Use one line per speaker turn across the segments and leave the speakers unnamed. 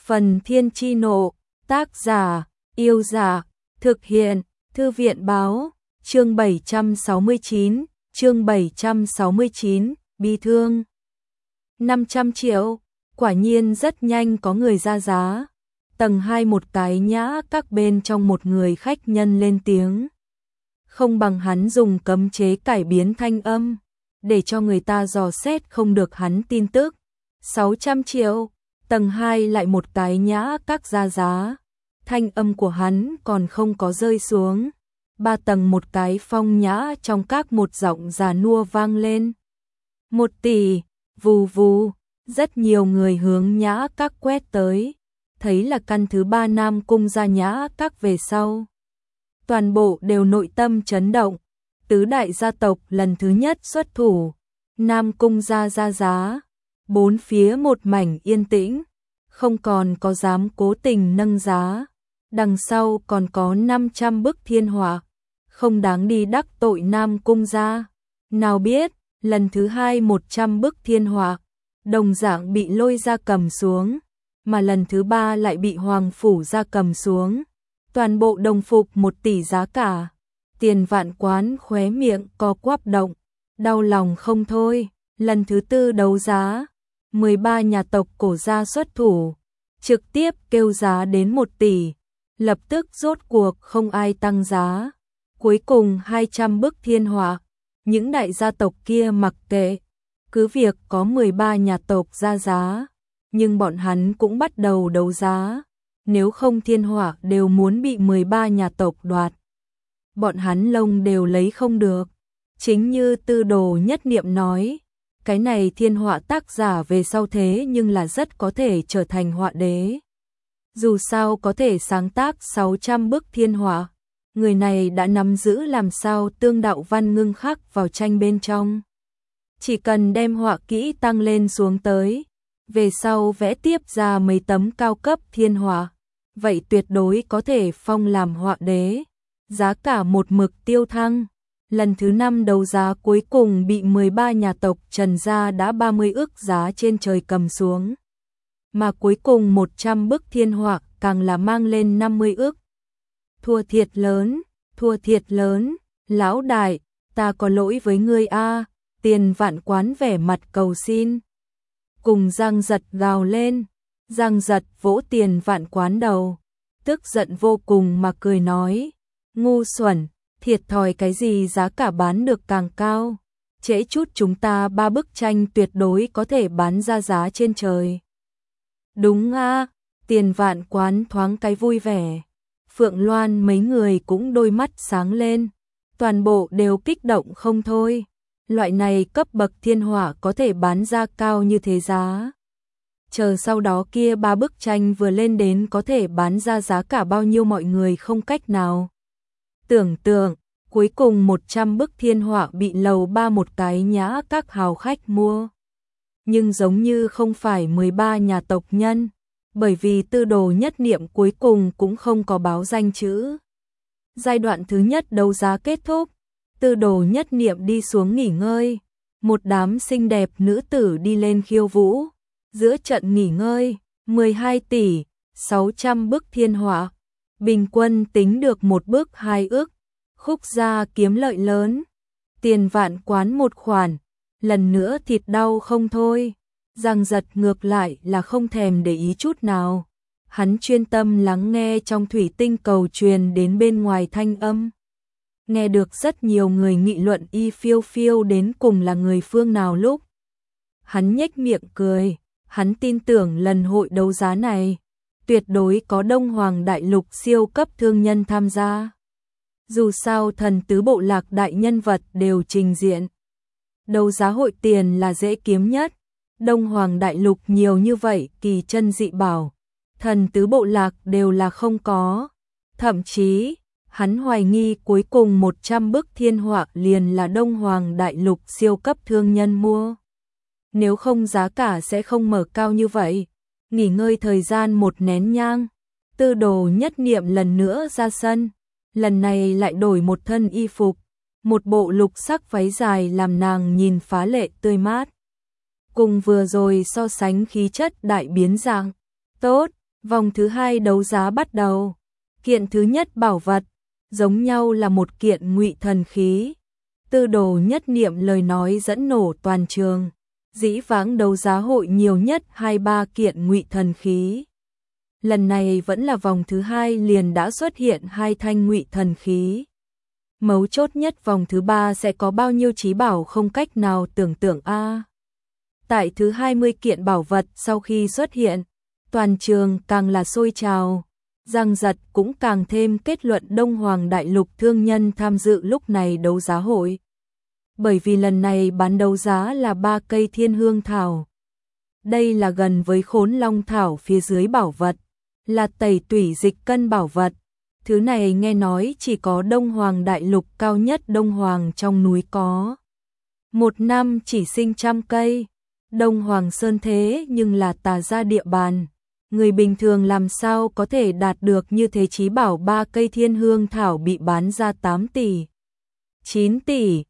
Phần Thiên Chi Nộ, tác giả, Yêu Dạ, thực hiện, Thư viện Báo, chương 769, bi thương. 500 triệu, quả nhiên rất nhanh có người ra giá. Tầng 2 một cái nhã các bên trong một người khách nhân lên tiếng. Không bằng hắn dùng cấm chế cải biến thanh âm, để cho người ta dò xét không được hắn tin tức. 600 triệu, tầng 2 lại một cái nhã các ra giá. Thanh âm của hắn còn không có rơi xuống. 3 tầng một cái phong nhã trong các một giọng già nua vang lên. 1 tỷ, vù vù, rất nhiều người hướng nhã các quét tới. Thấy là căn thứ 3 Nam Cung ra nhã các về sau. Toàn bộ đều nội tâm chấn động. Tứ đại gia tộc lần thứ nhất xuất thủ. Nam Cung ra giá. Bốn phía một mảnh yên tĩnh. Không còn có dám cố tình nâng giá. Đằng sau còn có 500 bức thiên họa. Không đáng đi đắc tội Nam Cung ra. Nào biết, lần thứ 2 100 bức thiên họa. Đồng dạng bị lôi ra cầm xuống. Mà lần thứ 3 lại bị Hoàng Phủ ra cầm xuống. Toàn bộ đồng phục 1 tỷ giá cả. Tiền Vạn Quán khóe miệng co quắp động. Đau lòng không thôi. Lần thứ 4 đấu giá. 13 nhà tộc cổ gia xuất thủ. Trực tiếp kêu giá đến 1 tỷ. Lập tức rốt cuộc không ai tăng giá. Cuối cùng 200 bức thiên họa. Những đại gia tộc kia mặc kệ. Cứ việc có 13 nhà tộc ra giá. Nhưng bọn hắn cũng bắt đầu đấu giá. Nếu không thiên họa đều muốn bị 13 nhà tộc đoạt. Bọn hắn lông đều lấy không được. Chính như Tư Đồ Nhất Niệm nói. Cái này thiên họa tác giả về sau thế nhưng là rất có thể trở thành họa đế. Dù sao có thể sáng tác 600 bức thiên họa. Người này đã nắm giữ làm sao tương đạo văn ngưng khắc vào tranh bên trong. Chỉ cần đem họa kỹ tăng lên xuống tới. Về sau vẽ tiếp ra mấy tấm cao cấp thiên họa. Vậy tuyệt đối có thể phong làm họa đế. Giá cả một mực tiêu thăng. Lần thứ 5 đấu giá cuối cùng bị 13 nhà tộc Trần gia đã 30 ức giá trên trời cầm xuống. Mà cuối cùng 100 bức thiên họa càng là mang lên 50 ức. Thua thiệt lớn, lão đại, ta có lỗi với ngươi a. Tiền Vạn Quán vẻ mặt cầu xin. Cùng Giang Giật gào lên. Giang Giật vỗ Tiền Vạn Quán đầu. Tức giận vô cùng mà cười nói. Ngu xuẩn, thiệt thòi cái gì giá cả bán được càng cao. Trễ chút chúng ta 3 bức tranh tuyệt đối có thể bán ra giá trên trời. Đúng a. Tiền Vạn Quán thoáng cái vui vẻ. Phượng Loan mấy người cũng đôi mắt sáng lên. Toàn bộ đều kích động không thôi. Loại này cấp bậc thiên họa có thể bán ra cao như thế giá. Chờ sau đó kia 3 bức tranh vừa lên đến có thể bán ra giá cả bao nhiêu mọi người không cách nào. Tưởng tượng, cuối cùng 100 bức thiên họa bị lầu 3 một cái nhã các hào khách mua. Nhưng giống như không phải 13 nhà tộc nhân, bởi vì Tư Đồ Nhất Niệm cuối cùng cũng không có báo danh chữ. Giai đoạn thứ nhất đấu giá kết thúc. Tư Đồ Nhất Niệm đi xuống nghỉ ngơi. Một đám xinh đẹp nữ tử đi lên khiêu vũ. Giữa trận nghỉ ngơi, 12 tỷ, 600 bức thiên họa. Bình quân tính được một bức 2 ức. Khúc gia kiếm lợi lớn. Tiền Vạn Quán một khoản. Lần nữa thịt đau không thôi. Giang Giật ngược lại là không thèm để ý chút nào. Hắn chuyên tâm lắng nghe trong thủy tinh cầu truyền đến bên ngoài thanh âm. Nghe được rất nhiều người nghị luận Y Phiêu Phiêu đến cùng là người phương nào lúc. Hắn nhếch miệng cười, hắn tin tưởng lần hội đấu giá này, tuyệt đối có Đông Hoàng Đại Lục siêu cấp thương nhân tham gia. Dù sao thần tứ bộ lạc đại nhân vật đều trình diện. Đấu giá hội tiền là dễ kiếm nhất, Đông Hoàng Đại Lục nhiều như vậy kỳ chân dị bảo, thần tứ bộ lạc đều là không có. Thậm chí hắn hoài nghi cuối cùng 100 bức thiên họa liền là Đông Hoàng Đại Lục siêu cấp thương nhân mua. Nếu không giá cả sẽ không mở cao như vậy. Nghỉ ngơi thời gian một nén nhang. Tư Đồ Nhất Niệm lần nữa ra sân. Lần này lại đổi một thân y phục. Một bộ lục sắc váy dài làm nàng nhìn phá lệ tươi mát. Cùng vừa rồi so sánh khí chất đại biến dạng. Tốt, Vòng thứ hai đấu giá bắt đầu. Kiện thứ nhất bảo vật, giống nhau là một kiện ngụy thần khí. Tư Đồ Nhất Niệm lời nói dẫn nổ toàn trường. Dĩ vãng đấu giá hội nhiều nhất 2-3 kiện ngụy thần khí. Lần này vẫn là vòng thứ hai liền đã xuất hiện 2 thanh ngụy thần khí. Mấu chốt nhất vòng thứ 3 sẽ có bao nhiêu chí bảo không cách nào tưởng tượng a. Tại thứ 20 kiện bảo vật sau khi xuất hiện, toàn trường càng là sôi trào. Giang Giật cũng càng thêm kết luận Đông Hoàng Đại Lục thương nhân tham dự lúc này đấu giá hội. Bởi vì lần này bán đấu giá là 3 cây thiên hương thảo. Đây là gần với khốn long thảo phía dưới bảo vật, là tẩy tủy dịch cân bảo vật. Thứ này nghe nói chỉ có Đông Hoàng Đại Lục cao nhất Đông Hoàng trong núi có. Một năm chỉ sinh 100 cây. Đông Hoàng Sơn thế nhưng là tà gia địa bàn. Người bình thường làm sao có thể đạt được như thế, chí bảo 3 cây thiên hương thảo bị bán ra 8 tỷ, 9 tỷ,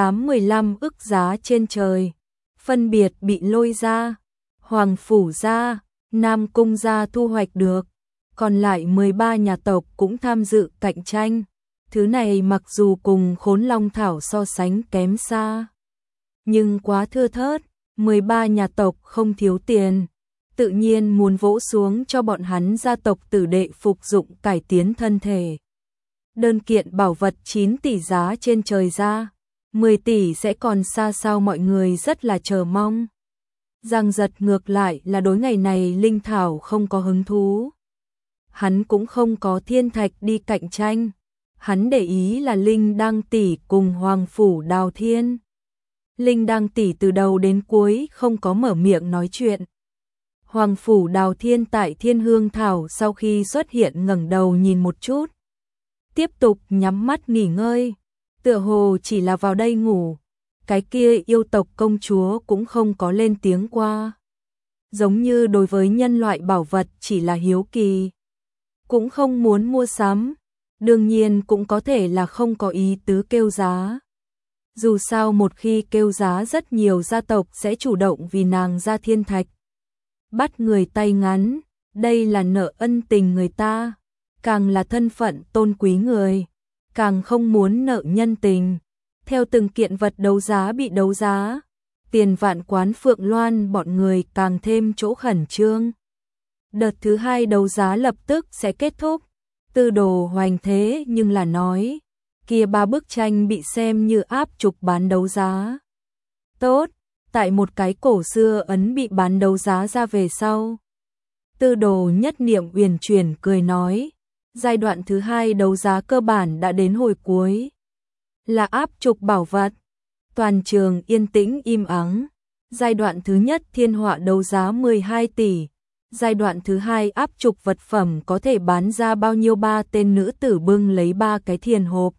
8-15 ức giá trên trời. Phân biệt bị Lôi gia, Hoàng Phủ gia, Nam Cung gia thu hoạch được. Còn lại 13 nhà tộc cũng tham dự cạnh tranh. Thứ này mặc dù cùng khốn long thảo so sánh kém xa, nhưng quá thưa thớt, 13 nhà tộc không thiếu tiền. Tự nhiên muốn vỗ xuống cho bọn hắn gia tộc tử đệ phục dụng cải tiến thân thể. Đơn kiện bảo vật 9 tỷ giá trên trời ra, 10 tỷ sẽ còn xa sao, mọi người rất là chờ mong. Giang Giật ngược lại là đối ngày này linh thảo không có hứng thú. Hắn cũng không có thiên thạch đi cạnh tranh. Hắn để ý là Linh Đăng tỷ cùng Hoàng Phủ Đào Thiên. Linh Đăng tỷ từ đầu đến cuối không có mở miệng nói chuyện. Hoàng Phủ Đào Thiên tại Thiên Hương Thảo sau khi xuất hiện ngẩng đầu nhìn một chút, tiếp tục nhắm mắt nghỉ ngơi, tựa hồ chỉ là vào đây ngủ. Cái kia yêu tộc công chúa cũng không có lên tiếng qua. Giống như đối với nhân loại bảo vật chỉ là hiếu kỳ, cũng không muốn mua sắm. Đương nhiên cũng có thể là không có ý tứ kêu giá. Dù sao một khi kêu giá rất nhiều gia tộc sẽ chủ động vì nàng ra thiên thạch. Bắt người tay ngắn, đây là nợ ân tình người ta. Càng là thân phận tôn quý người, càng không muốn nợ nhân tình. Theo từng kiện vật đấu giá bị đấu giá, Tiền Vạn Quán Phượng Loan bọn người càng thêm chỗ khẩn trương. Đợt thứ 2 đấu giá lập tức sẽ kết thúc. Tư Đồ Hoành thế nhưng là nói, kia 3 bức tranh bị xem như áp trục bán đấu giá. Tốt, tại một cái cổ xưa ấn bị bán đấu giá ra về sau. Tư Đồ Nhất Niệm uyển chuyển cười nói, giai đoạn thứ 2 đấu giá cơ bản đã đến hồi cuối. Là áp trục bảo vật. Toàn trường yên tĩnh im ắng. Giai đoạn thứ nhất thiên họa đấu giá 12 tỷ. Giai đoạn thứ 2 áp trục vật phẩm có thể bán ra bao nhiêu? 3 tên nữ tử bưng lấy 3 cái thiền hộp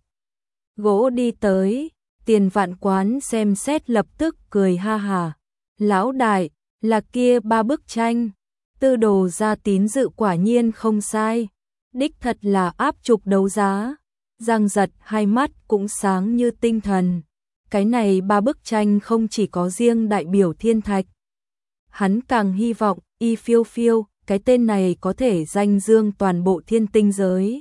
gỗ đi tới. Tiền Vạn Quán xem xét lập tức cười ha hà. Lão đại, là kia 3 bức tranh. Tư Đồ gia tín dự quả nhiên không sai. Đích thật là áp trục đấu giá. Giang Giật hai mắt cũng sáng như tinh thần. Cái này 3 bức tranh không chỉ có riêng đại biểu thiên thạch. Hắn càng hy vọng Y Phiêu Phiêu, cái tên này có thể danh dương toàn bộ thiên tinh giới.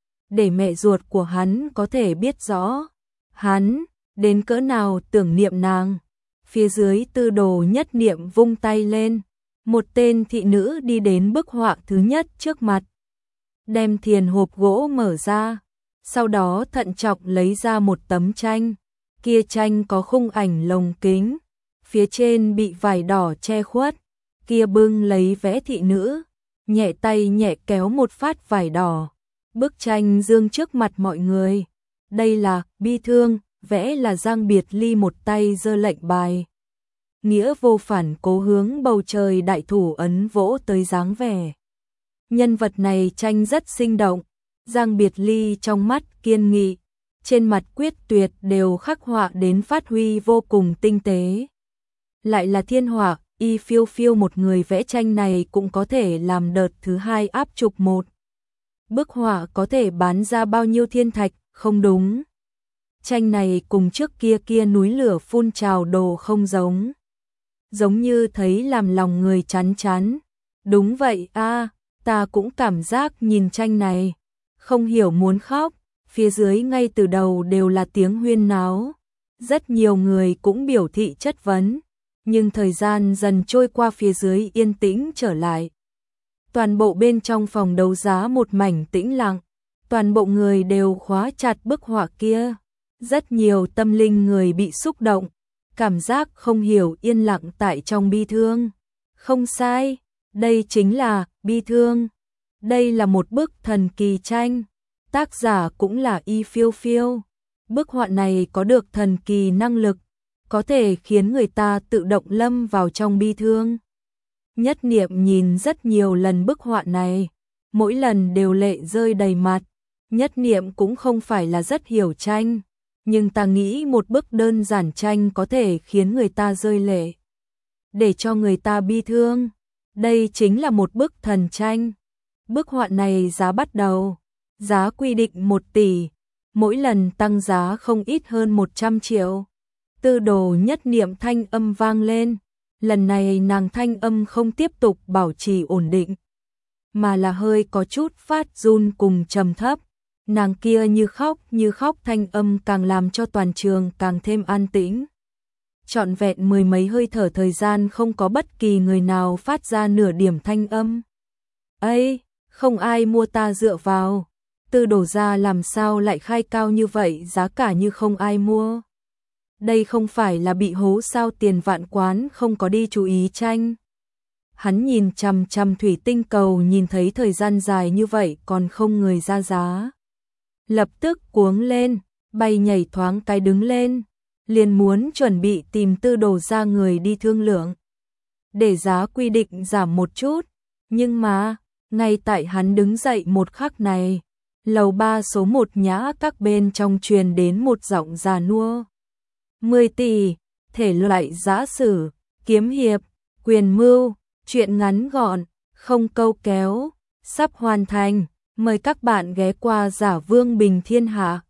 Để mẹ ruột của hắn có thể biết rõ hắn đến cỡ nào tưởng niệm nàng. Phía dưới Tư Đồ Nhất Niệm vung tay lên. Một tên thị nữ đi đến bức họa thứ nhất trước mặt, đem thiền hộp gỗ mở ra. Sau đó thận trọng lấy ra một tấm tranh. Kia tranh có khung ảnh lồng kính, phía trên bị vải đỏ che khuất. Kia bưng lấy vẽ thị nữ, nhẹ tay nhẹ kéo một phát vải đỏ. Bức tranh dương trước mặt mọi người. Đây là bi thương, vẽ là Giang Biệt Ly một tay giơ lệnh bài. Nghĩa vô phản cố hướng bầu trời đại thủ ấn vỗ tới dáng vẻ. Nhân vật này tranh rất sinh động. Giang Biệt Ly trong mắt kiên nghị, trên mặt quyết tuyệt đều khắc họa đến phát huy vô cùng tinh tế. Lại là thiên họa, Y Phiêu Phiêu một người vẽ tranh này cũng có thể làm đợt thứ 2 áp trục một. Bức họa có thể bán ra bao nhiêu thiên thạch? Không đúng. Tranh này cùng trước kia núi lửa phun trào đồ không giống. Giống như thấy làm lòng người chán chán. Đúng vậy a, ta cũng cảm giác nhìn tranh này, không hiểu muốn khóc, phía dưới ngay từ đầu đều là tiếng huyên náo. Rất nhiều người cũng biểu thị chất vấn, nhưng thời gian dần trôi qua phía dưới yên tĩnh trở lại. Toàn bộ bên trong phòng đấu giá một mảnh tĩnh lặng, toàn bộ người đều khóa chặt bức họa kia. Rất nhiều tâm linh người bị xúc động, cảm giác không hiểu yên lặng tại trong bi thương. Không sai, đây chính là bi thương. Đây là một bức thần kỳ tranh, tác giả cũng là Y Phiêu Phiêu. Bức họa này có được thần kỳ năng lực, có thể khiến người ta tự động lâm vào trong bi thương. Nhất Niệm nhìn rất nhiều lần bức họa này, mỗi lần đều lệ rơi đầy mặt. Nhất Niệm cũng không phải là rất hiểu tranh, nhưng ta nghĩ một bức đơn giản tranh có thể khiến người ta rơi lệ, để cho người ta bi thương. Đây chính là một bức thần tranh. Bức họa này giá bắt đầu, giá quy định 1 tỷ, mỗi lần tăng giá không ít hơn 100 triệu. Tư đồ Nhất Niệm thanh âm vang lên, lần này nàng thanh âm không tiếp tục bảo trì ổn định, mà là hơi có chút phát run cùng trầm thấp. Nàng kia như khóc thanh âm càng làm cho toàn trường càng thêm an tĩnh. Trọn vẹn mười mấy hơi thở thời gian không có bất kỳ người nào phát ra nửa điểm thanh âm. Ây, không ai mua ta dựa vào. Tư đổ ra làm sao lại khai cao như vậy, giá cả như không ai mua. Đây không phải là bị hố sao, Tiền Vạn Quán không có đi chú ý tranh. Hắn nhìn chằm chằm thủy tinh cầu, nhìn thấy thời gian dài như vậy còn không người ra giá. Lập tức cuống lên, bay nhảy thoáng cái đứng lên, liền muốn chuẩn bị tìm Tư đồ ra người đi thương lượng, để giá quy định giảm một chút. Nhưng mà, ngay tại hắn đứng dậy một khắc này, lầu 3 số 1 Nhã các bên trong truyền đến một giọng già nua. 10 tỷ, thể loại giã sử, kiếm hiệp, quyền mưu, truyện ngắn gọn, không câu kéo, sắp hoàn thành. Mời các bạn ghé qua Giả Vương Bình Thiên Hạ.